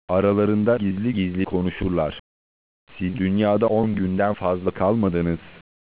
Aralarında gizli gizli konuşurlar. Siz dünyada 10 günden fazla kalmadınız.